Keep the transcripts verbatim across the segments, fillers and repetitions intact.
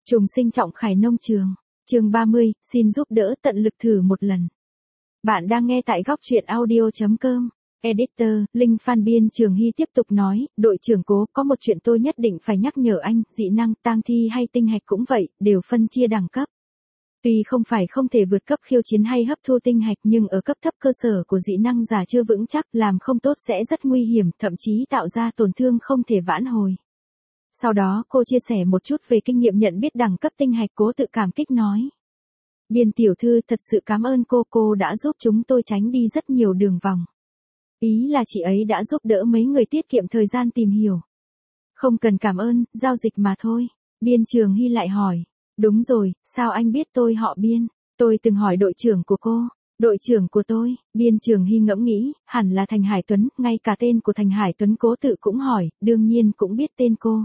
Trùng sinh trọng khải nông trường. Chương ba mươi, xin giúp đỡ tận lực thử một lần. Bạn đang nghe tại góc truyện audio chấm com. Editor, Linh Phan. Biên Trường Hy tiếp tục nói, đội trưởng Cố, có một chuyện tôi nhất định phải nhắc nhở anh, dị năng, tang thi hay tinh hạch cũng vậy, đều phân chia đẳng cấp. Tuy không phải không thể vượt cấp khiêu chiến hay hấp thu tinh hạch, nhưng ở cấp thấp cơ sở của dị năng giả chưa vững chắc, làm không tốt sẽ rất nguy hiểm, thậm chí tạo ra tổn thương không thể vãn hồi. Sau đó cô chia sẻ một chút về kinh nghiệm nhận biết đẳng cấp tinh hạch. Cố tự cảm kích nói. Biên tiểu thư, thật sự cảm ơn cô, cô đã giúp chúng tôi tránh đi rất nhiều đường vòng. Ý là chị ấy đã giúp đỡ mấy người tiết kiệm thời gian tìm hiểu. Không cần cảm ơn, giao dịch mà thôi. Biên Trường Hy lại hỏi. Đúng rồi, sao anh biết tôi họ Biên? Tôi từng hỏi đội trưởng của cô. Đội trưởng của tôi, Biên Trường Hy ngẫm nghĩ, hẳn là Thành Hải Tuấn, ngay cả tên của Thành Hải Tuấn Cố tự cũng hỏi, đương nhiên cũng biết tên cô.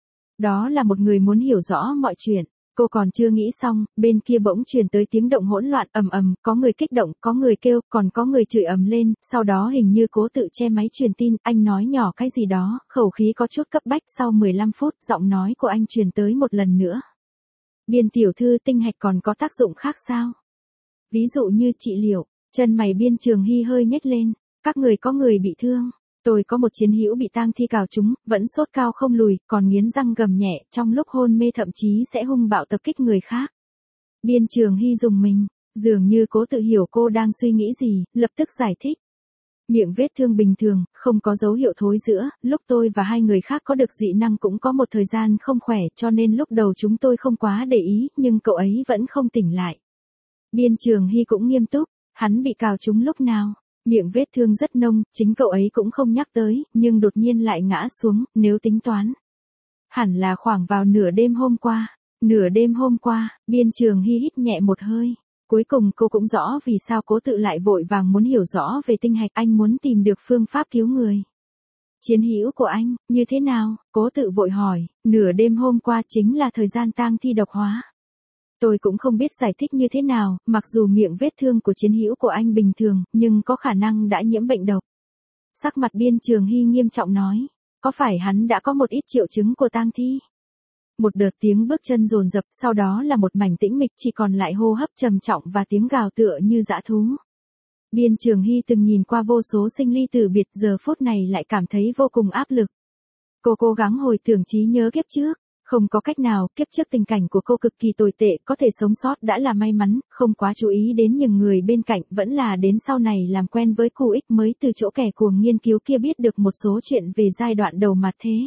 Đó là một người muốn hiểu rõ mọi chuyện. Cô còn chưa nghĩ xong, bên kia bỗng truyền tới tiếng động hỗn loạn, ầm ầm, có người kích động, có người kêu, còn có người chửi ầm lên, sau đó hình như Cố tự che máy truyền tin, anh nói nhỏ cái gì đó, khẩu khí có chút cấp bách. Sau mười lăm phút, giọng nói của anh truyền tới một lần nữa. Biên tiểu thư, tinh hạch còn có tác dụng khác sao? Ví dụ như trị liệu. Chân mày Biên Trường Hy hơi nhếch lên. Các người có người bị thương. Tôi có một chiến hữu bị tang thi cào trúng, vẫn sốt cao không lùi, còn nghiến răng gầm nhẹ, trong lúc hôn mê thậm chí sẽ hung bạo tập kích người khác. Biên Trường Hy rùng mình, dường như Cố tự hiểu cô đang suy nghĩ gì, lập tức giải thích. Miệng vết thương bình thường, không có dấu hiệu thối rữa, lúc tôi và hai người khác có được dị năng cũng có một thời gian không khỏe, cho nên lúc đầu chúng tôi không quá để ý, nhưng cậu ấy vẫn không tỉnh lại. Biên Trường Hy cũng nghiêm túc, hắn bị cào trúng lúc nào? Miệng vết thương rất nông, chính cậu ấy cũng không nhắc tới, nhưng đột nhiên lại ngã xuống, nếu tính toán. Hẳn là khoảng vào nửa đêm hôm qua. Nửa đêm hôm qua, Biên Trường Hy hít nhẹ một hơi. Cuối cùng cô cũng rõ vì sao Cố tự lại vội vàng muốn hiểu rõ về tinh hạch, anh muốn tìm được phương pháp cứu người. Chiến hữu của anh, như thế nào? Cố tự vội hỏi, nửa đêm hôm qua chính là thời gian tang thi độc hóa. Tôi cũng không biết giải thích như thế nào, mặc dù miệng vết thương của chiến hữu của anh bình thường, nhưng có khả năng đã nhiễm bệnh độc. Sắc mặt Biên Trường Hy nghiêm trọng nói, có phải hắn đã có một ít triệu chứng của tang thi? Một đợt tiếng bước chân dồn dập, sau đó là một mảnh tĩnh mịch, chỉ còn lại hô hấp trầm trọng và tiếng gào tựa như dã thú. Biên Trường Hy từng nhìn qua vô số sinh ly tử biệt, giờ phút này lại cảm thấy vô cùng áp lực. Cô cố gắng hồi tưởng trí nhớ kiếp trước. Không có cách nào, kiếp trước tình cảnh của cô cực kỳ tồi tệ, có thể sống sót đã là may mắn, không quá chú ý đến những người bên cạnh, vẫn là đến sau này làm quen với Cu Ích mới từ chỗ kẻ cuồng nghiên cứu kia biết được một số chuyện về giai đoạn đầu mặt thế.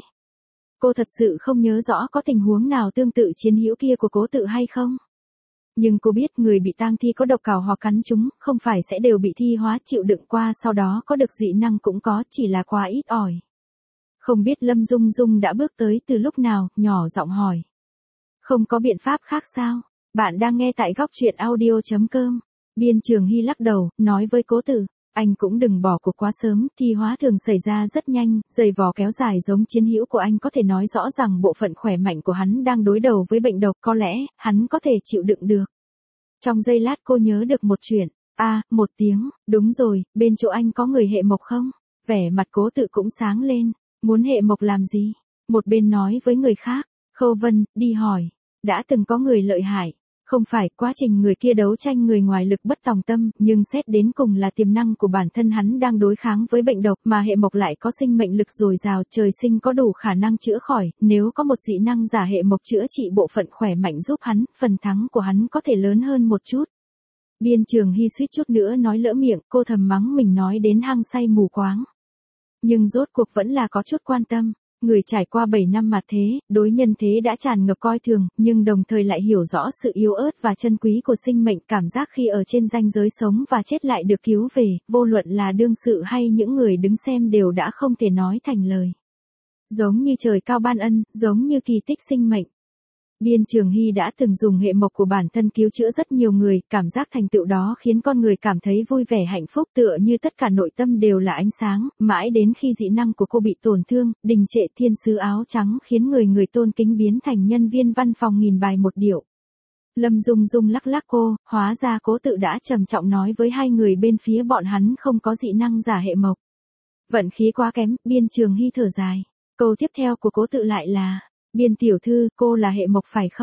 Cô thật sự không nhớ rõ có tình huống nào tương tự chiến hữu kia của Cố tự hay không. Nhưng cô biết người bị tang thi có độc cào hoặc cắn chúng, không phải sẽ đều bị thi hóa chịu đựng qua sau đó có được dị năng cũng có, chỉ là quá ít ỏi. Không biết Lâm Dung Dung đã bước tới từ lúc nào, nhỏ giọng hỏi. Không có biện pháp khác sao? Bạn đang nghe tại góc truyện audio chấm com. Biên Trường Hy lắc đầu, nói với Cố tự, anh cũng đừng bỏ cuộc quá sớm, thi hóa thường xảy ra rất nhanh, dày vò kéo dài giống chiến hữu của anh có thể nói rõ rằng bộ phận khỏe mạnh của hắn đang đối đầu với bệnh độc, có lẽ, hắn có thể chịu đựng được. Trong giây lát cô nhớ được một chuyện, a à, một tiếng, đúng rồi, bên chỗ anh có người hệ mộc không? Vẻ mặt Cố tự cũng sáng lên. Muốn hệ mộc làm gì? Một bên nói với người khác, Khâu Vân, đi hỏi, đã từng có người lợi hại, không phải quá trình người kia đấu tranh người ngoài lực bất tòng tâm, nhưng xét đến cùng là tiềm năng của bản thân hắn đang đối kháng với bệnh độc mà hệ mộc lại có sinh mệnh lực dồi dào, trời sinh có đủ khả năng chữa khỏi, nếu có một dị năng giả hệ mộc chữa trị bộ phận khỏe mạnh giúp hắn, phần thắng của hắn có thể lớn hơn một chút. Biên Trường Hy suýt chút nữa nói lỡ miệng, cô thầm mắng mình nói đến hăng say mù quáng. Nhưng rốt cuộc vẫn là có chút quan tâm, người trải qua bảy năm mặt thế, đối nhân thế đã tràn ngập coi thường, nhưng đồng thời lại hiểu rõ sự yếu ớt và chân quý của sinh mệnh, cảm giác khi ở trên ranh giới sống và chết lại được cứu về, vô luận là đương sự hay những người đứng xem đều đã không thể nói thành lời. Giống như trời cao ban ân, giống như kỳ tích sinh mệnh. Biên Trường Hy đã từng dùng hệ mộc của bản thân cứu chữa rất nhiều người, cảm giác thành tựu đó khiến con người cảm thấy vui vẻ hạnh phúc, tựa như tất cả nội tâm đều là ánh sáng, mãi đến khi dị năng của cô bị tổn thương, đình trệ, thiên sứ áo trắng khiến người người tôn kính biến thành nhân viên văn phòng nghìn bài một điệu. Lâm Dung Dung lắc lắc cô, hóa ra Cố tự đã trầm trọng nói với hai người bên phía bọn hắn không có dị năng giả hệ mộc. Vận khí quá kém, Biên Trường Hy thở dài. Câu tiếp theo của Cố tự lại là, Biên tiểu thư, cô là hệ mộc phải không?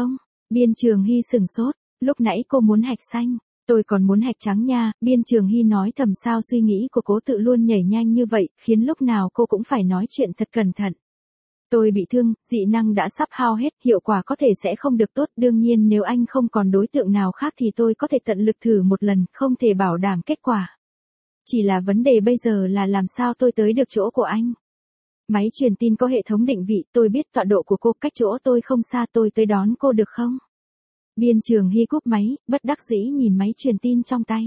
Biên Trường Hy sừng sốt, lúc nãy cô muốn hạch xanh, tôi còn muốn hạch trắng nha, Biên Trường Hy nói thầm sao suy nghĩ của cố tự luôn nhảy nhanh như vậy, khiến lúc nào cô cũng phải nói chuyện thật cẩn thận. Tôi bị thương, dị năng đã sắp hao hết, hiệu quả có thể sẽ không được tốt, đương nhiên nếu anh không còn đối tượng nào khác thì tôi có thể tận lực thử một lần, không thể bảo đảm kết quả. Chỉ là vấn đề bây giờ là làm sao tôi tới được chỗ của anh. Máy truyền tin có hệ thống định vị, tôi biết tọa độ của cô, cách chỗ tôi không xa, tôi tới đón cô được không? Biên Trường Hy cúp máy, bất đắc dĩ nhìn máy truyền tin trong tay.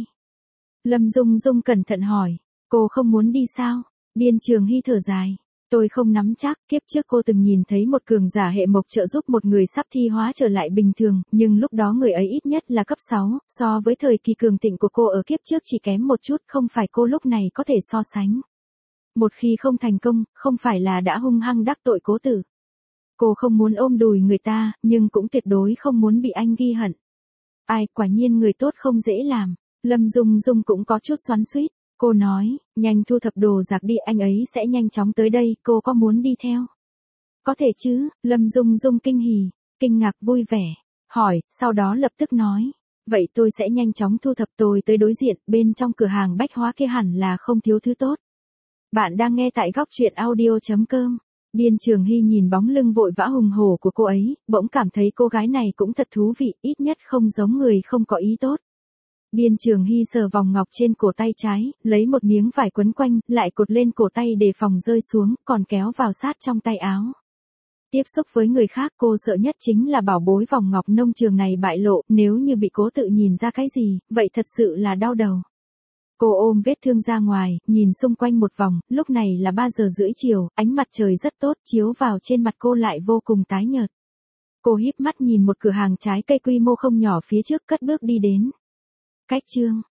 Lâm Dung Dung cẩn thận hỏi, cô không muốn đi sao? Biên Trường Hy thở dài. Tôi không nắm chắc, kiếp trước cô từng nhìn thấy một cường giả hệ mộc trợ giúp một người sắp thi hóa trở lại bình thường, nhưng lúc đó người ấy ít nhất là cấp sáu, so với thời kỳ cường thịnh của cô ở kiếp trước chỉ kém một chút, không phải cô lúc này có thể so sánh. Một khi không thành công, không phải là đã hung hăng đắc tội cố tử. Cô không muốn ôm đùi người ta, nhưng cũng tuyệt đối không muốn bị anh ghi hận. Ai, quả nhiên người tốt không dễ làm. Lâm Dung Dung cũng có chút xoắn xuýt. Cô nói, nhanh thu thập đồ giạc đi, anh ấy sẽ nhanh chóng tới đây, cô có muốn đi theo? Có thể chứ, Lâm Dung Dung kinh hỉ, kinh ngạc vui vẻ, hỏi, sau đó lập tức nói, vậy tôi sẽ nhanh chóng thu thập, tôi tới đối diện, bên trong cửa hàng bách hóa kia hẳn là không thiếu thứ tốt. Bạn đang nghe tại góc truyện audio chấm com. Biên Trường Hy nhìn bóng lưng vội vã hùng hổ của cô ấy, bỗng cảm thấy cô gái này cũng thật thú vị, ít nhất không giống người không có ý tốt. Biên Trường Hy sờ vòng ngọc trên cổ tay trái, lấy một miếng vải quấn quanh, lại cột lên cổ tay để phòng rơi xuống, còn kéo vào sát trong tay áo. Tiếp xúc với người khác cô sợ nhất chính là bảo bối vòng ngọc nông trường này bại lộ, nếu như bị cố tự nhìn ra cái gì, vậy thật sự là đau đầu. Cô ôm vết thương ra ngoài, nhìn xung quanh một vòng, lúc này là ba giờ rưỡi chiều, ánh mặt trời rất tốt, chiếu vào trên mặt cô lại vô cùng tái nhợt. Cô híp mắt nhìn một cửa hàng trái cây quy mô không nhỏ phía trước, cất bước đi đến. Cách chương